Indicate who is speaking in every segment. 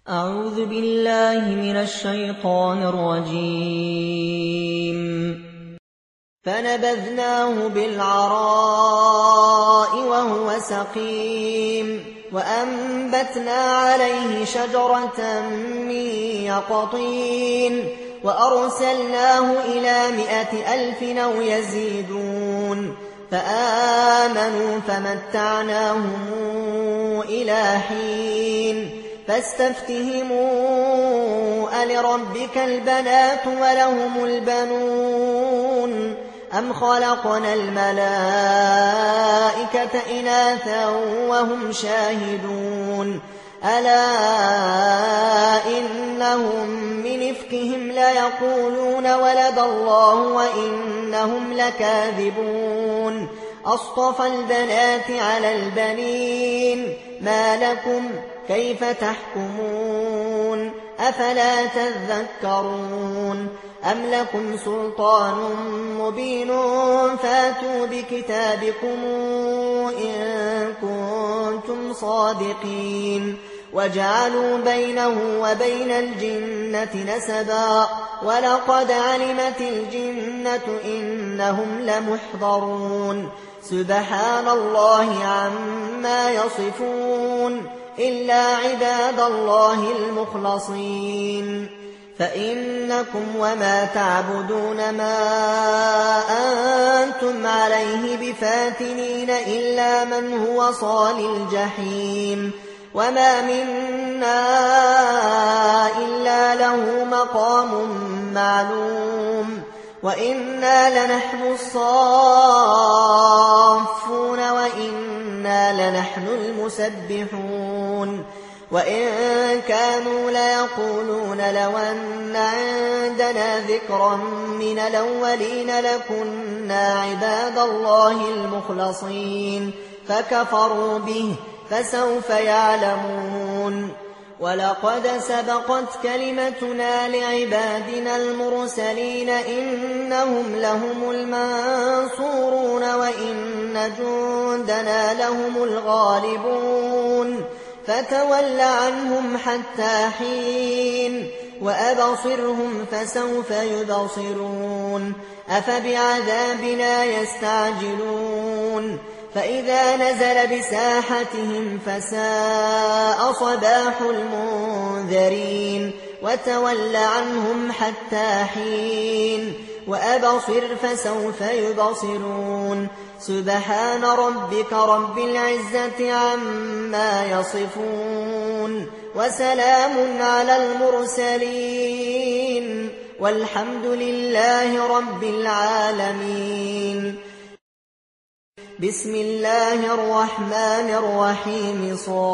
Speaker 1: أعوذ بالله من الشيطان الرجيم. فنبذناه بالعراء وهو سقيم وأنبتنا عليه شجرة من يقطين وأرسلناه إلى 100,000 أو يزيدون فآمنوا فمتعناهم إلى حين فاستفتهموا ألربك البنات ولهم البنون أم خلقنا الملائكة إناثا وهم شاهدون ألا إنهم من إفكهم ليقولون ولد الله وإنهم لكاذبون أصطفى البنات على البنين ما لكم كيف تحكمون أفلا تذكرون أم لكم سلطان مبين فاتوا بكتابكم إن كنتم صادقين وجعلوا بينه وبين الجنة نسبا ولقد علمت الجنة إنهم لمحضرون سبحان الله عما يصفون إلا عباد الله المخلصين فإنكم وما تعبدون ما أنتم عليه بفاتنين إلا من هو صال الجحيم وما منا إلا له مقام معلوم وإنا لنحن الصافون وإنا لنحن المسبحون وإن كانوا ليقولون لو أن عندنا ذكرا من الأولين لكنا عباد الله المخلصين فكفروا به فسوف يعلمون ولقد سبقت كلمتنا لعبادنا المرسلين إنهم لهم المنصورون وإن جندنا لهم الغالبون فتول عنهم حتى حين وأبصرهم فسوف يبصرون أفبعذابنا يستعجلون فإذا نزل بساحتهم فساء صباح المنذرين وتول عنهم حتى حين وأبصر فسوف يبصرون سبحان ربك رب العزة عما يصفون وسلام على المرسلين والحمد لله رب العالمين. بسم الله الرحمن الرحيم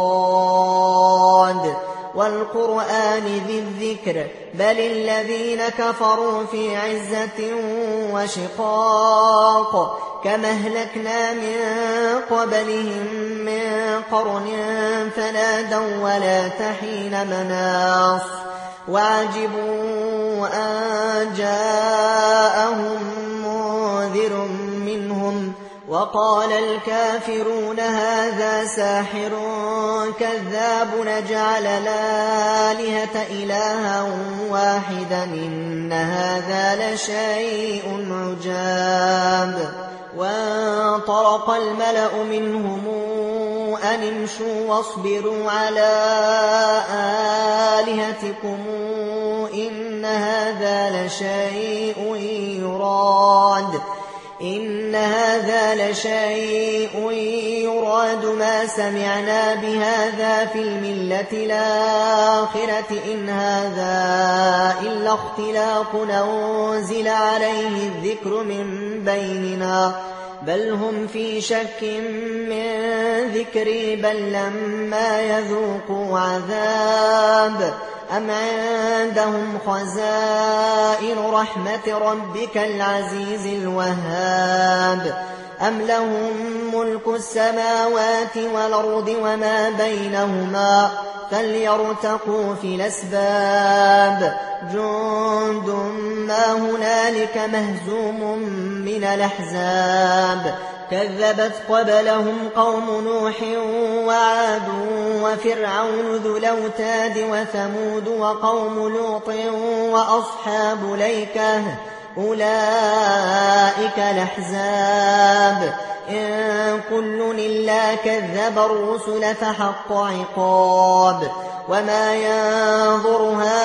Speaker 1: صاد والقرآن ذي الذكر بل الذين كفروا في عزة وشقاق كما أهلكنا من قبلهم من قرن فنادوا ولا تحين مناص وعجبوا أن جاءهم منذر منهم وقال الكافرون هذا ساحر كذاب نجعل الآلهة إلها واحدا إن هذا لشيء عجاب وانطلق الملأ منهم أن امشوا واصبروا على آلهتكم إن هذا لشيء يراد ما سمعنا بهذا في الملة الآخرة إن هذا إلا اختلاق أنزل عليه الذكر من بيننا بل هم في شك من ذكري بل لما يذوقوا عذاب أم عندهم خزائن رحمة ربك العزيز الوهاب أم لهم ملك السماوات والأرض وما بينهما فليرتقوا في الأسباب جند ما هنالك مهزوم من الأحزاب كذبت قبلهم قوم نوح وعاد وفرعون ذو الأوتاد وثمود وقوم لوط وأصحاب الأيكة أولئك الأحزاب إن كل إلا كذب الرسل فحق عقاب وما ينظر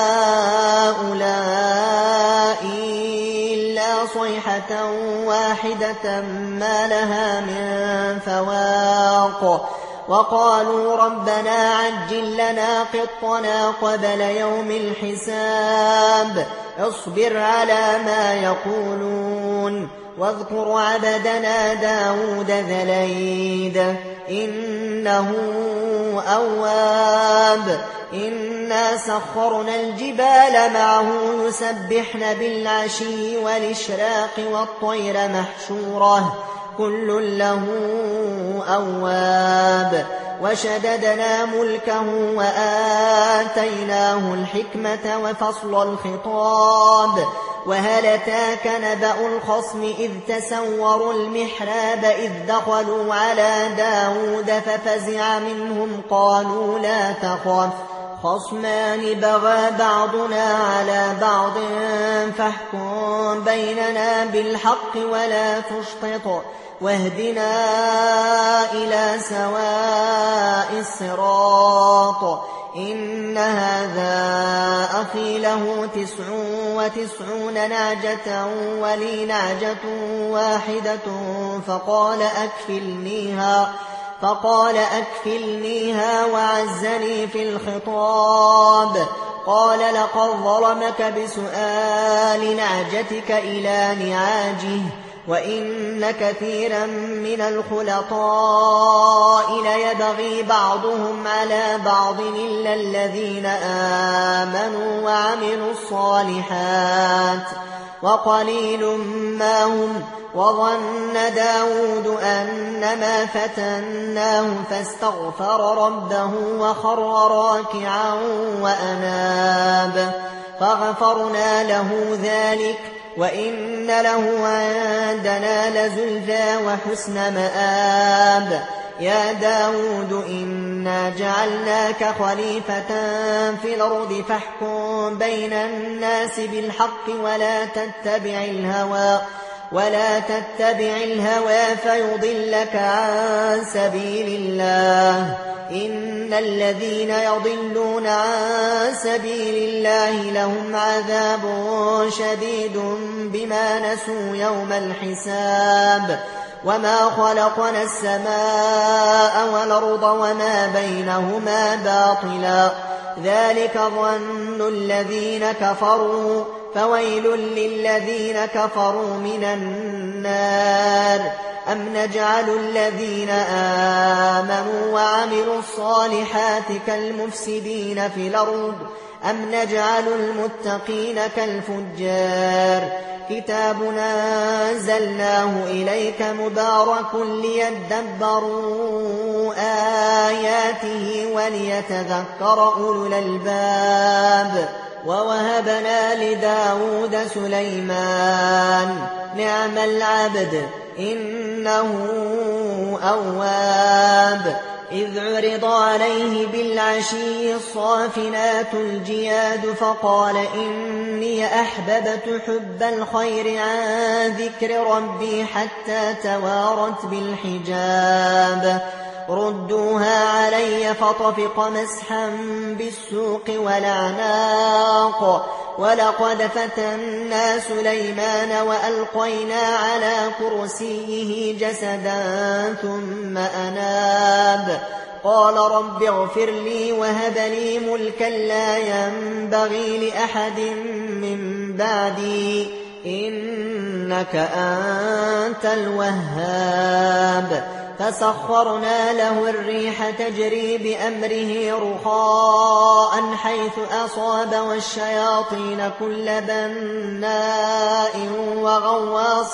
Speaker 1: هؤلاء إلا صيحة واحدة ما لها من فواق وقالوا ربنا عجل لنا قطنا قبل يوم الحساب اصبر على ما يقولون واذكر عبدنا داود ذا الأيد إنه أواب إنا سخرنا الجبال معه يسبحن بالعشي والإشراق والطير محشورة كل له أواب وشددنا ملكه وآتيناه الحكمة وفصل الخطاب وهل أتاك نبأ الخصم إذ تسوروا المحراب إذ دخلوا على داود ففزع منهم قالوا لا تخف خصمان بغى بعضنا على بعض فاحكم بيننا بالحق ولا تشطط واهدنا إلى سواء الصراط إن هذا أخي له 99 نعجة ولي نعجة واحدة فقال أكفلنيها وعزني في الخطاب قال لقد ظلمك بسؤال نعجتك إلى نعاجه وإن كثيرا من الخلطاء ليبغي بعضهم على بعض إلا الذين آمنوا وعملوا الصالحات وقليل ما هم وظن داود أنما فتناه فاستغفر ربه وخر راكعا وأناب فغفرنا له ذلك وإن له عندنا لزلفى وحسن مآب يا داود إنا جعلناك خليفة في الأرض فاحكم بين الناس بالحق ولا تتبع الهوى فيضلك عن سبيل الله إن الذين يضلون عن سبيل الله لهم عذاب شديد بما نسوا يوم الحساب وما خلقنا السماء والأرض وما بينهما باطلا ذلك ظن الذين كفروا فويل للذين كفروا من النار أم نجعل الذين آمنوا وعملوا الصالحات كالمفسدين في الأرض أم نجعل المتقين كالفجار كتاب أنزلناه إليك مبارك ليدبروا آياته وليتذكر أولو الألباب ووهبنا لداود سليمان نعم العبد إنه أواب إذ عرض عليه بالعشي الصافنات الجياد فقال إني أحببت حب الخير عن ذكر ربي حتى توارت بالحجاب ردوها علي فطفق مسحا بالسوق والأعناق ولقد فتنا سليمان وألقينا على كرسيه جسدا ثم أناب قال رب اغفر لي وهب لي ملكا لا ينبغي لأحد من بعدي إنك أنت الوهاب فسخرنا له الريح تجري بأمره رخاء حيث أصاب والشياطين كل بناء وغواص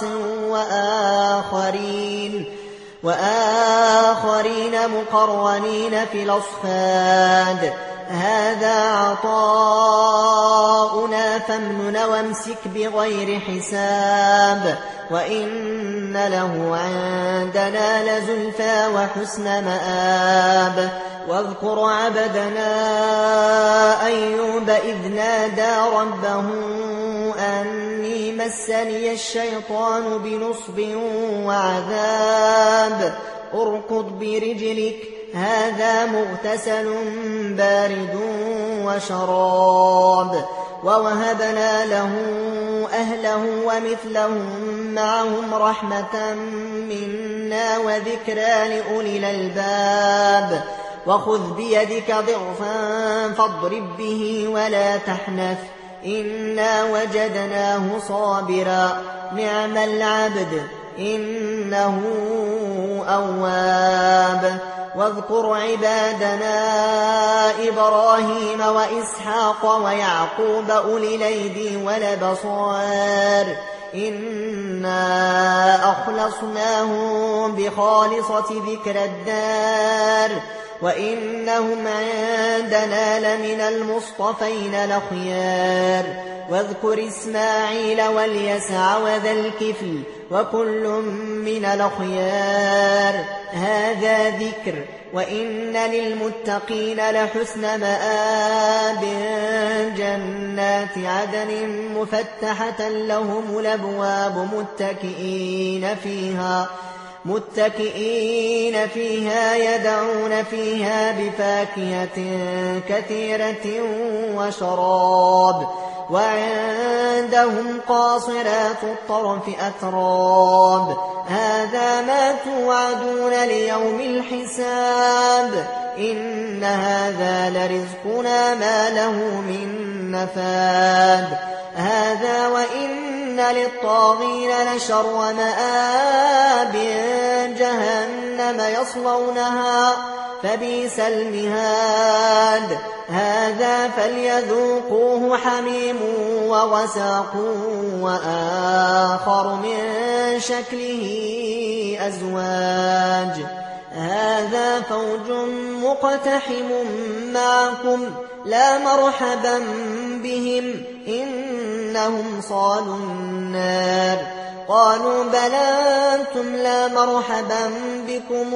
Speaker 1: وآخرين مقرنين في الأصفاد هذا عطاؤنا فامنن وامسك بغير حساب وإن له عندنا لزلفى وحسن مآب واذكر عبدنا أيوب إذ نادى ربه أني مسني الشيطان بنصب وعذاب اركض برجلك هذا مغتسل بارد وشراب ووهبنا له أهله ومثلهم معهم رحمة منا وذكرى لأولي الألباب وخذ بيدك ضغثا فاضرب به ولا تحنث إنا وجدناه صابرا نعم العبد إنه أواب واذكر عبادنا إبراهيم وإسحاق ويعقوب أولي الأيدي والأبصار إنا أخلصناهم بخالصة ذكر الدار وإنهم عندنا لمن المصطفين الأخيار واذكر إسماعيل واليسع وذا الكفل وكل من الأخيار هذا ذكر وإن للمتقين لحسن مآب جنات عدن مفتحة لهم الأبواب متكئين فيها يدعون فيها بفاكهة كثيرة وشراب وعندهم قاصرات الطرف أتراب هذا ما توعدون ليوم الحساب إن هذا لرزقنا ما له من نفاد هذا وإن للطاغين لشر مآب جهنم يصلونها فبئس المهاد هذا فليذوقوه حميم وغساق وآخر من شكله أزواج هذا فوج مقتحم معكم لا مرحبا بهم إنهم صالوا النار قالوا بلى أنتم لا مرحبا بكم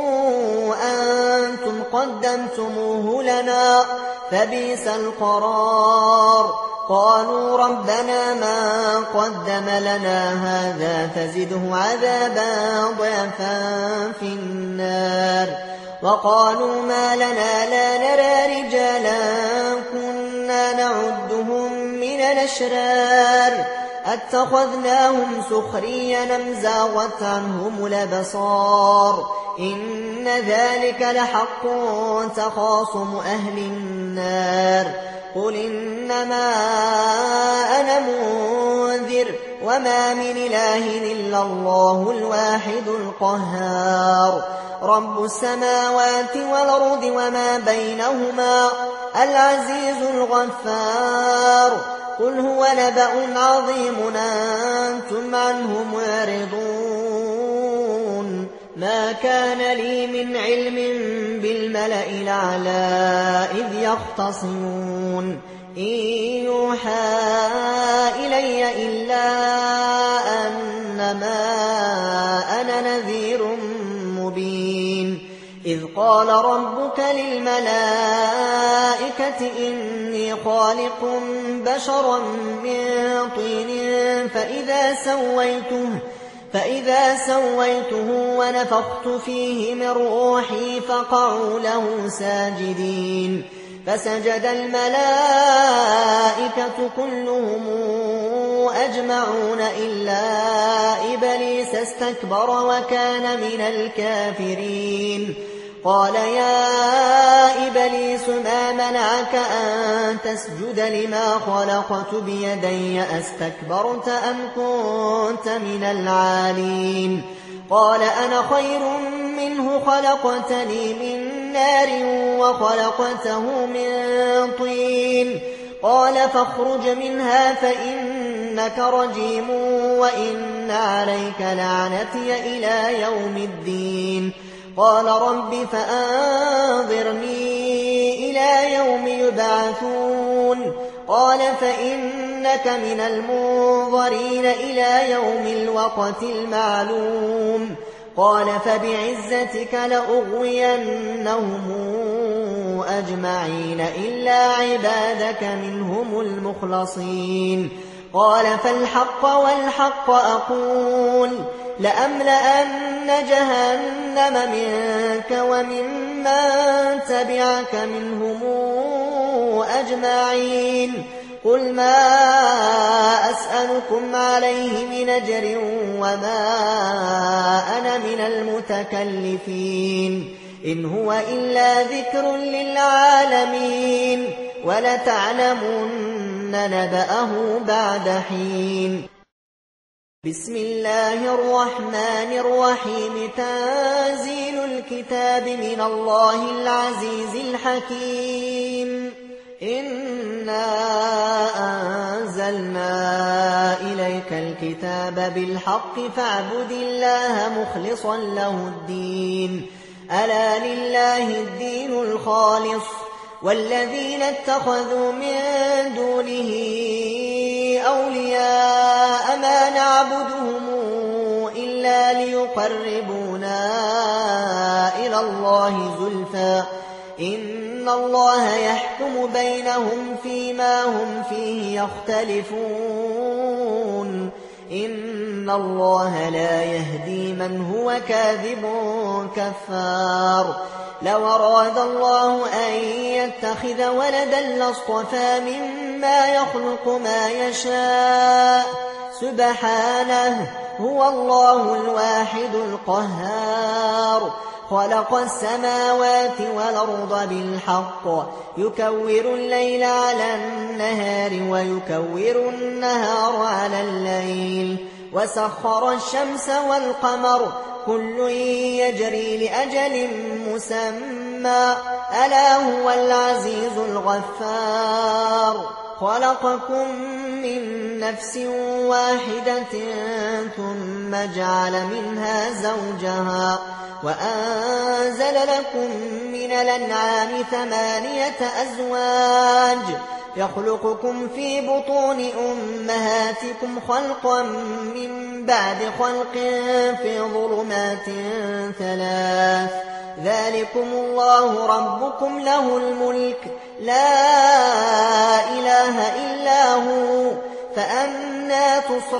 Speaker 1: أنتم قدمتموه لنا فبئس القرار قالوا ربنا ما قدم لنا هذا فزده عذابا ضعفا في النار وقالوا ما لنا لا نرى رجالا كنا نعدهم من الأشرار أتخذناهم سخريا أم زاغت عنهم الأبصار إن ذلك لحق تخاصم أهل النار قل إنما أنا منذر وما من إله إلا الله الواحد القهار رب السماوات والأرض وما بينهما العزيز الغفار قل هو نبأ عظيم أنتم عنه معرضون ما كان لي من علم بالملأ الأعلى إذ يختصمون إن يوحى إلي إلا أنما أنا نذير مبين إذ قال ربك للملائكة إني خالق بشرا من طين فإذا سويته ونفخت فيه من روحي فقعوا له ساجدين فسجد الملائكة كلهم أجمعون إلا إبليس استكبر وكان من الكافرين قال يا إبليس ما منعك أن تسجد لما خلقت بيدي أستكبرت أم كنت من العالين قال أنا خير منه خلقتني من نار وخلقته من طين قال فاخرج منها فإنك رجيم وإن عليك لعنتي إلى يوم الدين قال رب فأنظرني إلى يوم يبعثون قال فإنك من المنظرين إلى يوم الوقت المعلوم قال فبعزتك لأغوينهم أجمعين إلا عبادك منهم المخلصين قال فالحق والحق أقول لأملأن جهنم منك وممن تبعك منهم أجمعين قل ما أسألكم عليه من أجر وما أنا من المتكلفين إن هو إلا ذكر للعالمين ولتعلمن نبأه بعد حين بسم الله الرحمن الرحيم تنزيل الكتاب من الله العزيز الحكيم إنا أنزلنا إليك الكتاب بالحق فاعبد الله مخلصا له الدين ألا لله الدين الخالص والذين اتخذوا من دونه أولياء ما نعبدهم إلا ليقربونا إلى الله زلفى إن الله يحكم بينهم فيما هم فيه يختلفون إن الله لا يهدي من هو كاذب كفار لو أراد الله أن يتخذ ولدا لاصطفى مما يخلق ما يشاء سبحانه هو الله الواحد القهار خلق السماوات والأرض بالحق يكور الليل على النهار ويكور النهار على الليل وسخر الشمس والقمر كل يجري لأجل مسمى ألا هو العزيز الغفار خلقكم من نفس واحدة ثم جعل منها زوجها وأنزل لكم من الأنعام 8 أزواج يخلقكم في بطون أمهاتكم خلقا من بعد خلق في ظلمات 3 ذلكم الله ربكم له الملك لا إله إلا هو فأنى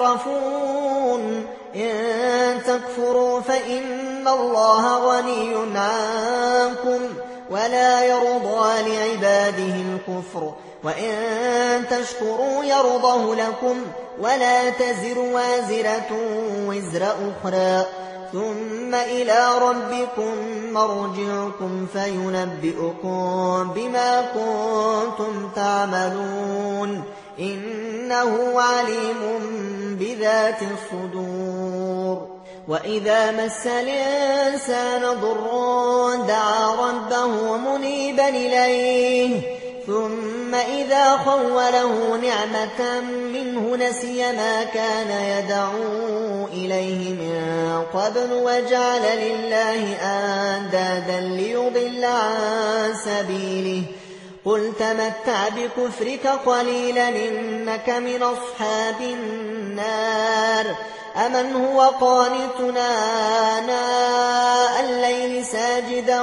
Speaker 1: تصرفون إن تكفروا فإن الله غني عنكم ولا يرضى لعباده الكفر وإن تشكروا يرضه لكم ولا تزر وازرة وزر أخرى ثم إلى ربكم مرجعكم فينبئكم بما كنتم تعملون إنه عليم بذات الصدور وإذا مس الإنسان ضر دعا ربه منيبا إليه ثم إذا خوله نعمة منه نسي ما كان يدعو إليه من قبل وجعل لله أندادا ليضل عن سبيله قل تمتع بكفرك قليلا إنك من أصحاب النار أمن هو قانتنا آناء الليل ساجدا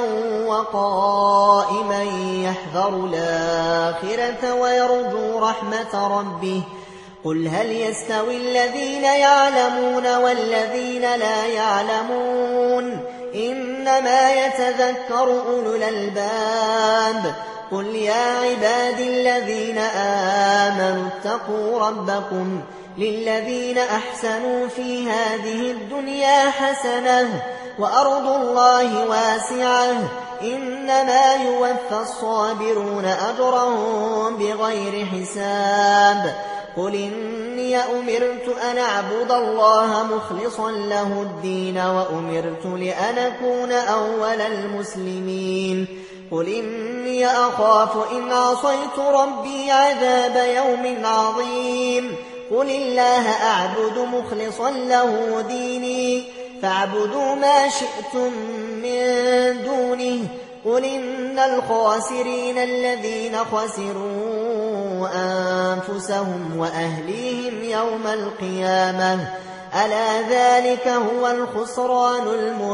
Speaker 1: وقائما يحذر الآخرة ويرجو رحمة ربه قل هل يستوي الذين يعلمون والذين لا يعلمون إنما يتذكر أولو الألباب قل يا عبادي الذين آمنوا اتقوا ربكم للذين أحسنوا في هذه الدنيا حسنة وأرض الله واسعة إنما يوفى الصابرون أجرهم بغير حساب قل إني أمرت أن أعبد الله مخلصا له الدين وأمرت لأن أكون أول المسلمين قل إني أخاف إن عصيت ربي عذاب يوم عظيم قل الله أعبد مخلصا له ديني فاعبدوا ما شئتم من دونه قل إن الخاسرين الذين خسروا أنفسهم وأهليهم يوم القيامة ألا ذلك هو الخسران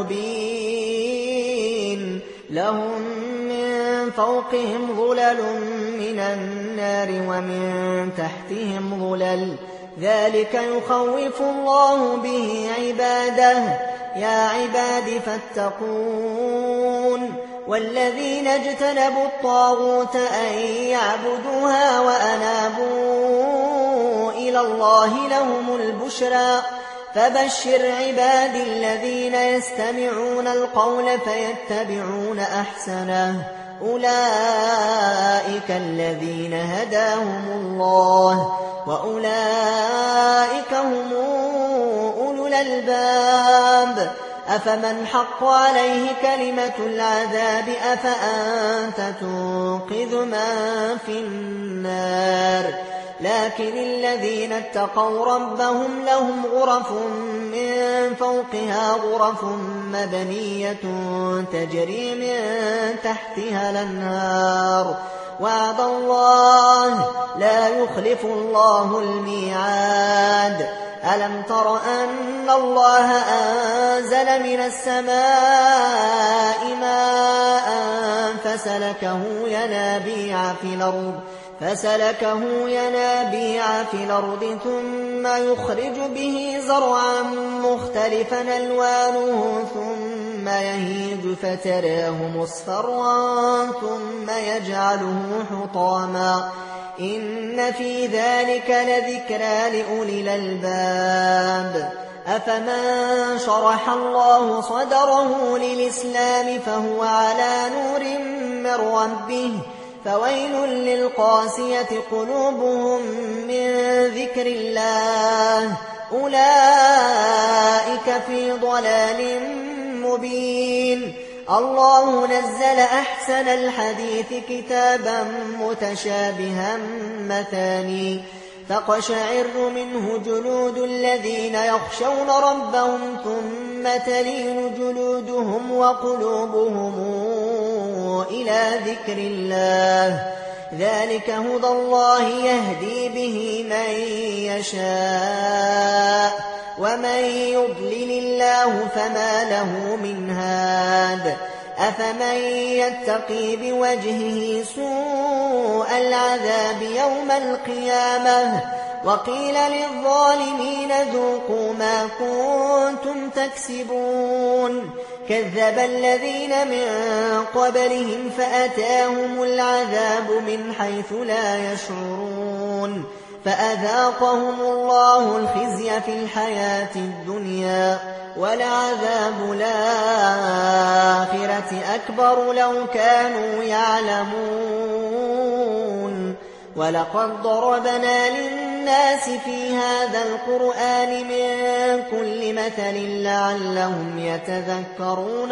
Speaker 1: المبين لهم من فوقهم ظلل من النار ومن تحتهم ظلل ذلك يخوف الله به عباده يا عباد فاتقون والذين اجتنبوا الطاغوت أن يعبدوها وأنابوا إلى الله لهم البشرى فبشر عباد الذين يستمعون القول فيتبعون أحسنه أولئك الذين هداهم الله وأولئك هم أولو الألباب أفمن حق عليه كلمة العذاب أفأنت تنقذ من في النار لكن الذين اتقوا ربهم لهم غرف من فوقها غرف مبنية تجري من تحتها الأنهار وعد الله لا يخلف الله الميعاد ألم تر أن الله أنزل من السماء ماء فسلكه ينابيع في الأرض ثم يخرج به زرعا مختلفا ألوانه ثم يهيج فتراه مصفرا ثم يجعله حطاما إن في ذلك لذكرى لأولي الألباب أفمن شرح الله صدره للإسلام فهو على نور من ربه فويل للقاسية قلوبهم من ذكر الله أولئك في ضلال مبين الله نزل أحسن الحديث كتابا متشابها مثاني تقشعر منه جلود الذين يخشون ربهم ثم تلين جلودهم وقلوبهم إلى ذكر الله ذلك هدى الله يهدي به من يشاء ومن يضلل الله فما له من هاد أفمن يتقي بوجهه سوء العذاب يوم القيامة وقيل للظالمين ذوقوا ما كنتم تكسبون كذب الذين من قبلهم فأتاهم العذاب من حيث لا يشعرون فأذاقهم الله الخزي في الحياة الدنيا ولعذاب الآخرة أكبر لو كانوا يعلمون ولقد ضربنا للناس في هذا القرآن من كل مثل لعلهم يتذكرون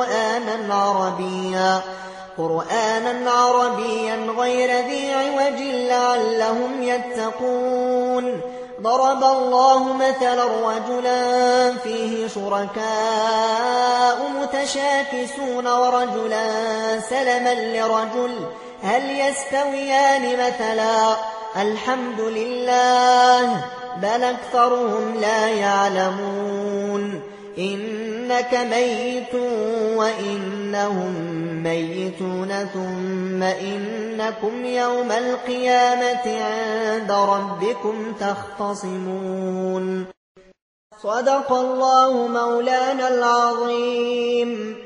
Speaker 1: قرآنا عربيا غير ذي عوج لعلهم يتقون ضرب الله مثلا رجلا فيه شركاء متشاكسون ورجلا سلما لرجل هل يستويان مثلا الحمد لله بل أكثرهم لا يعلمون إنك ميت وإنهم ميتون ثم إنكم يوم القيامة عند ربكم تختصمون صدق الله مولانا العظيم.